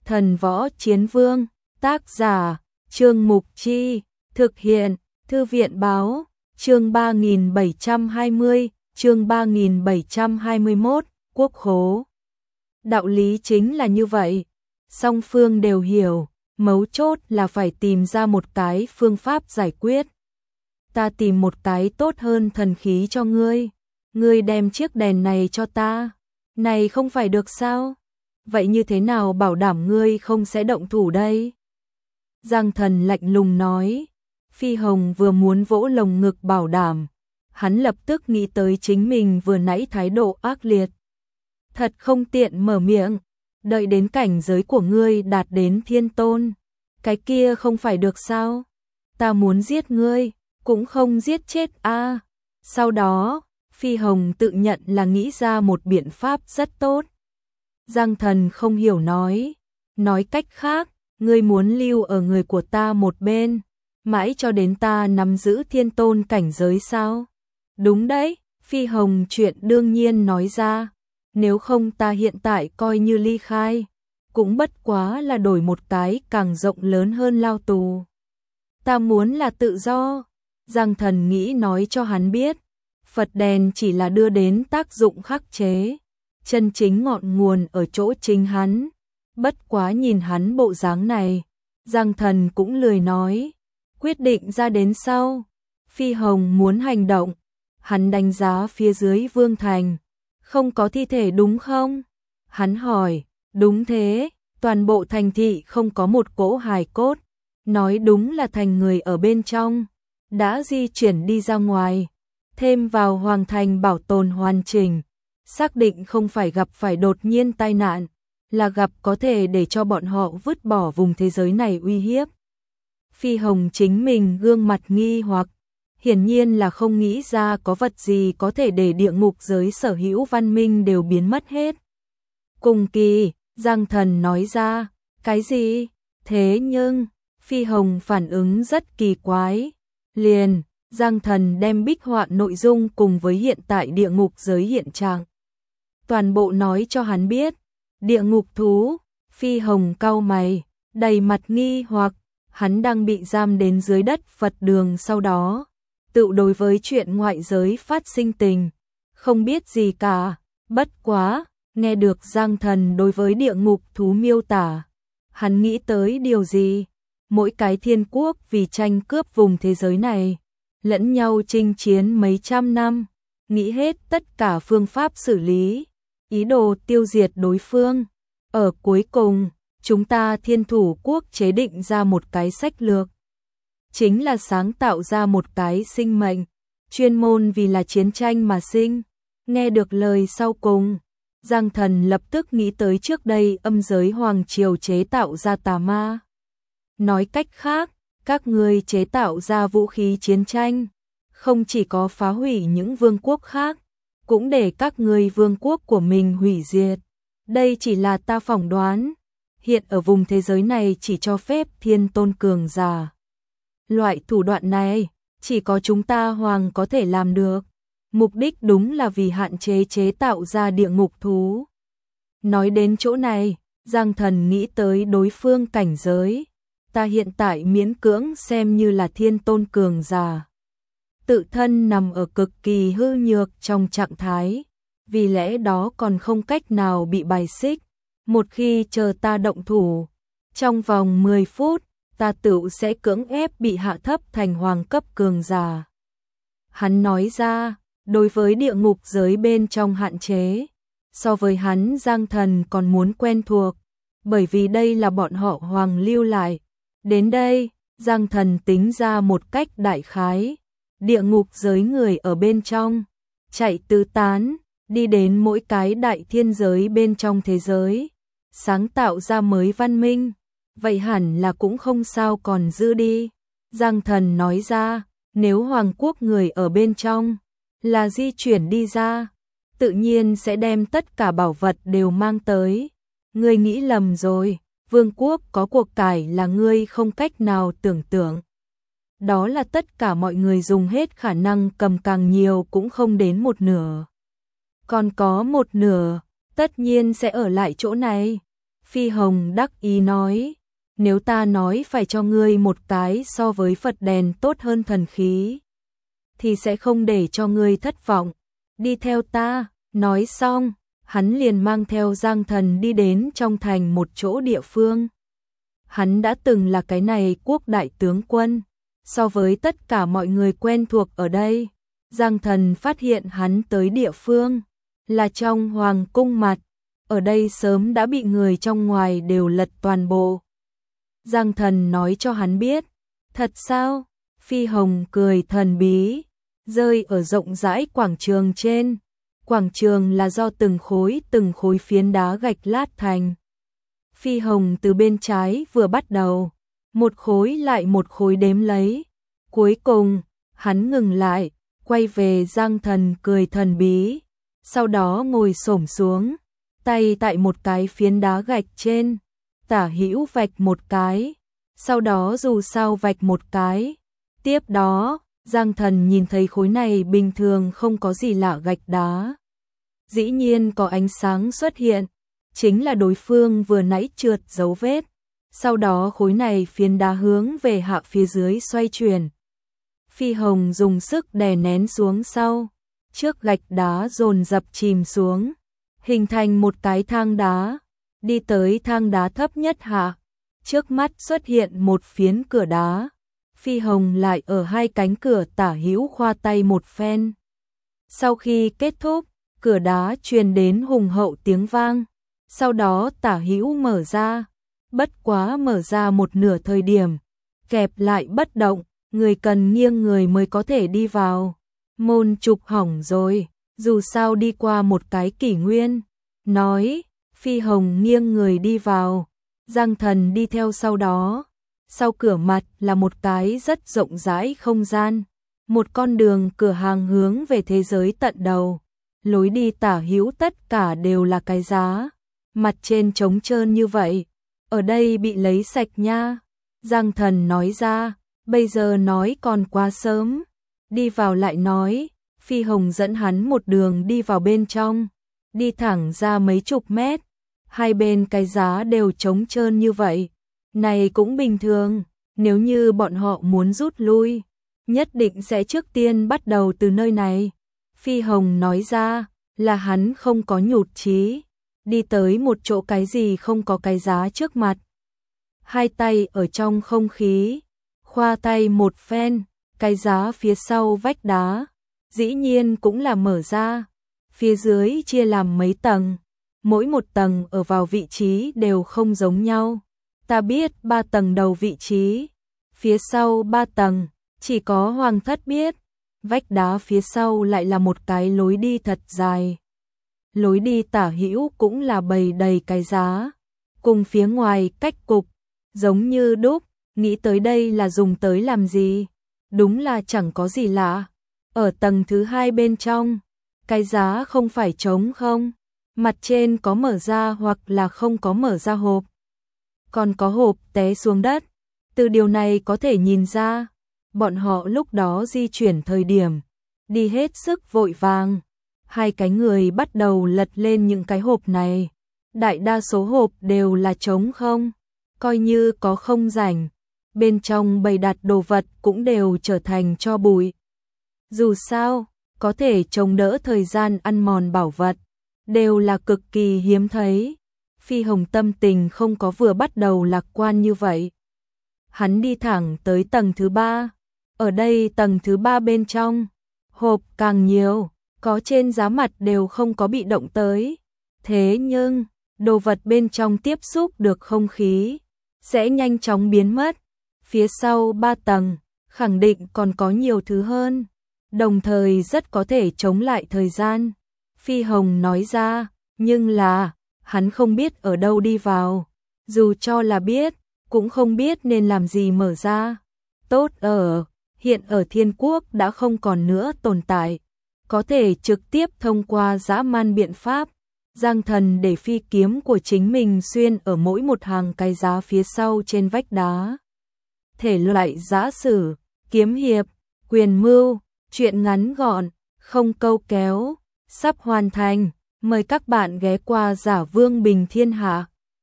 Thần Võ Chiến Vương, tác giả, Trương Mục Chi, thực hiện, Thư viện Báo, chương 3720, chương 3721, quốc khố. Đạo lý chính là như vậy, song phương đều hiểu, mấu chốt là phải tìm ra một cái phương pháp giải quyết. Ta tìm một cái tốt hơn thần khí cho ngươi đem chiếc đèn này cho ta, này không phải được sao? Vậy như thế nào bảo đảm ngươi không sẽ động thủ đây? Giang Thần lạnh lùng nói. Phi Hồng vừa muốn vỗ lồng ngực bảo đảm, hắn lập tức nghĩ tới chính mình vừa nãy thái độ ác liệt. Thật không tiện mở miệng, đợi đến cảnh giới của ngươi đạt đến thiên tôn, cái kia không phải được sao? Ta muốn giết ngươi, cũng không giết chết a. Sau đó, Phi Hồng tự nhận là nghĩ ra một biện pháp rất tốt. Giang Thần không hiểu nói cách khác, ngươi muốn lưu ở người của ta một bên, mãi cho đến ta nắm giữ thiên tôn cảnh giới sao? Đúng đấy, Phi Hồng chuyện đương nhiên nói ra, nếu không ta hiện tại coi như ly khai, cũng bất quá là đổi một cái càng rộng lớn hơn lao tù. Ta muốn là tự do. Giang Thần nghĩ nói cho hắn biết, Phật đèn chỉ là đưa đến tác dụng khắc chế, chân chính ngọn nguồn ở chỗ chính hắn. Bất quá nhìn hắn bộ dáng này, Giang Thần cũng lười nói, quyết định ra đến sau. Phi Hồng muốn hành động, hắn đánh giá phía dưới Vương Thành, không có thi thể đúng không? Hắn hỏi, đúng thế, toàn bộ thành thị không có một cỗ hài cốt, nói đúng là thành người ở bên trong, đã di chuyển đi ra ngoài, thêm vào Hoàng Thành bảo tồn hoàn chỉnh, xác định không phải gặp phải đột nhiên tai nạn, là gặp có thể để cho bọn họ vứt bỏ vùng thế giới này uy hiếp. Phi Hồng chính mình gương mặt nghi hoặc, hiển nhiên là không nghĩ ra có vật gì có thể để địa ngục giới sở hữu văn minh đều biến mất hết. Cùng kỳ, Giang Thần nói ra, cái gì? Thế nhưng, Phi Hồng phản ứng rất kỳ quái. Liền, Giang Thần đem bích họa nội dung cùng với hiện tại địa ngục giới hiện trạng toàn bộ nói cho hắn biết. Địa ngục thú. Phi Hồng cau mày, đầy mặt nghi hoặc, hắn đang bị giam đến dưới đất Phật đường, sau đó tự đối với chuyện ngoại giới phát sinh tình không biết gì cả. Bất quá, nghe được Giang Thần đối với địa ngục thú miêu tả, hắn nghĩ tới điều gì? Mỗi cái thiên quốc vì tranh cướp vùng thế giới này, lẫn nhau chinh chiến mấy trăm năm, nghĩ hết tất cả phương pháp xử lý, ý đồ tiêu diệt đối phương. Ở cuối cùng, chúng ta Thiên Thủ Quốc chế định ra một cái sách lược, chính là sáng tạo ra một cái sinh mệnh, chuyên môn vì là chiến tranh mà sinh. Nghe được lời sau cùng, Giang Thần lập tức nghĩ tới trước đây âm giới hoàng triều chế tạo ra tà ma. Nói cách khác, các ngươi chế tạo ra vũ khí chiến tranh, không chỉ có phá hủy những vương quốc khác, cũng để các ngươi vương quốc của mình hủy diệt. Đây chỉ là ta phỏng đoán, hiện ở vùng thế giới này chỉ cho phép thiên tôn cường giả. Loại thủ đoạn này, chỉ có chúng ta hoàng có thể làm được. Mục đích đúng là vì hạn chế chế tạo ra địa ngục thú. Nói đến chỗ này, Giang Thần nghĩ tới đối phương cảnh giới. Ta hiện tại miễn cưỡng xem như là thiên tôn cường giả, tự thân nằm ở cực kỳ hư nhược trong trạng thái, vì lẽ đó còn không cách nào bị bài xích. Một khi chờ ta động thủ, trong vòng 10 phút, ta tự sẽ cưỡng ép bị hạ thấp thành hoàng cấp cường giả. Hắn nói ra, đối với địa ngục giới bên trong hạn chế, so với hắn Giang Thần còn muốn quen thuộc, bởi vì đây là bọn họ hoàng lưu lại. Đến đây, Giang Thần tính ra một cách đại khái, địa ngục giới người ở bên trong, chạy tứ tán, đi đến mỗi cái đại thiên giới bên trong thế giới, sáng tạo ra mới văn minh, vậy hẳn là cũng không sao còn giữ đi. Giang Thần nói ra, nếu hoàng quốc người ở bên trong là di chuyển đi ra, tự nhiên sẽ đem tất cả bảo vật đều mang tới. Ngươi nghĩ lầm rồi, vương quốc có cuộc cải là ngươi không cách nào tưởng tượng. Đó là tất cả mọi người dùng hết khả năng cầm, càng nhiều cũng không đến một nửa. Còn có một nửa, tất nhiên sẽ ở lại chỗ này. Phi Hồng đắc ý nói, nếu ta nói phải cho ngươi một cái so với Phật đèn tốt hơn thần khí, thì sẽ không để cho ngươi thất vọng. Đi theo ta. Nói xong, hắn liền mang theo Giang Thần đi đến trong thành một chỗ địa phương. Hắn đã từng là cái này quốc đại tướng quân. So với tất cả mọi người quen thuộc ở đây, Giang Thần phát hiện hắn tới địa phương là trong hoàng cung mặt. Ở đây sớm đã bị người trong ngoài đều lật toàn bộ. Giang Thần nói cho hắn biết. Thật sao? Phi Hồng cười thần bí, rơi ở rộng rãi quảng trường trên. Quảng trường là do từng khối phiến đá gạch lát thành. Phi Hồng từ bên trái vừa bắt đầu, một khối lại một khối đếm lấy. Cuối cùng, hắn ngừng lại, quay về Giang Thần cười thần bí, sau đó ngồi xổm xuống, tay tại một cái phiến đá gạch trên, tả hữu vạch một cái, sau đó dù sao vạch một cái. Tiếp đó, Giang Thần nhìn thấy khối này bình thường không có gì lạ gạch đá. Dĩ nhiên có ánh sáng xuất hiện, chính là đối phương vừa nãy trượt dấu vết. Sau đó khối này phiến đá hướng về hạ phía dưới xoay chuyển. Phi Hồng dùng sức đè nén xuống sau, trước gạch đá dồn dập chìm xuống, hình thành một cái thang đá, đi tới thang đá thấp nhất hạ. Trước mắt xuất hiện một phiến cửa đá. Phi Hồng lại ở hai cánh cửa tả hữu khoa tay một phen. Sau khi kết thúc, cửa đá truyền đến hùng hậu tiếng vang, sau đó tả hữu mở ra, bất quá mở ra một nửa thời điểm, kẹp lại bất động, người cần nghiêng người mới có thể đi vào. Môn trục hỏng rồi, dù sao đi qua một cái kỷ nguyên. Nói, Phi Hồng nghiêng người đi vào, Giang Thần đi theo sau đó. Sau cửa mặt là một cái rất rộng rãi không gian, một con đường cửa hàng hướng về thế giới tận đầu. Lối đi tả hữu tất cả đều là cái giá, mặt trên trống trơn như vậy, ở đây bị lấy sạch nha. Giang Thần nói ra, bây giờ nói còn quá sớm, đi vào lại nói. Phi Hồng dẫn hắn một đường đi vào bên trong, đi thẳng ra mấy chục mét, hai bên cái giá đều trống trơn như vậy. Này cũng bình thường, nếu như bọn họ muốn rút lui, nhất định sẽ trước tiên bắt đầu từ nơi này. Phi Hồng nói ra, là hắn không có nhụt chí, đi tới một chỗ cái gì không có cái giá trước mặt. Hai tay ở trong không khí, khoa tay một phen, cái giá phía sau vách đá, dĩ nhiên cũng là mở ra. Phía dưới chia làm mấy tầng, mỗi một tầng ở vào vị trí đều không giống nhau. Ta biết 3 tầng đầu vị trí, phía sau 3 tầng, chỉ có Hoàng thất biết. Vách đá phía sau lại là một cái lối đi thật dài. Lối đi tả hữu cũng là bày đầy cái giá, cùng phía ngoài cách cục, giống như đúc, nghĩ tới đây là dùng tới làm gì? Đúng là chẳng có gì lạ. Ở tầng thứ 2 bên trong, cái giá không phải trống không, mặt trên có mở ra hoặc là không có mở ra hộp. Còn có hộp té xuống đất. Từ điều này có thể nhìn ra, bọn họ lúc đó di chuyển thời điểm, đi hết sức vội vàng. Hai cái người bắt đầu lật lên những cái hộp này. Đại đa số hộp đều là trống không, coi như có không rảnh. Bên trong bày đặt đồ vật cũng đều trở thành tro bụi. Dù sao, có thể chống đỡ thời gian ăn mòn bảo vật, đều là cực kỳ hiếm thấy. Phi Hồng tâm tình không có vừa bắt đầu lạc quan như vậy. Hắn đi thẳng tới tầng thứ 3. Ở đây tầng thứ 3 bên trong, hộp càng nhiều, có trên giá mặt đều không có bị động tới. Thế nhưng, đồ vật bên trong tiếp xúc được không khí, sẽ nhanh chóng biến mất. Phía sau 3 tầng, khẳng định còn có nhiều thứ hơn, đồng thời rất có thể chống lại thời gian. Phi Hồng nói ra, nhưng là, hắn không biết ở đâu đi vào, dù cho là biết, cũng không biết nên làm gì mở ra. Tốt ở, hiện ở Thiên Quốc đã không còn nữa tồn tại, có thể trực tiếp thông qua dã man biện pháp. Giang Thần để phi kiếm của chính mình xuyên ở mỗi một hàng cái giá phía sau trên vách đá. Thể loại giã sử, kiếm hiệp, quyền mưu, truyện ngắn gọn, không câu kéo, sắp hoàn thành. Mời các bạn ghé qua Giả Vương Bình Thiên Hạ.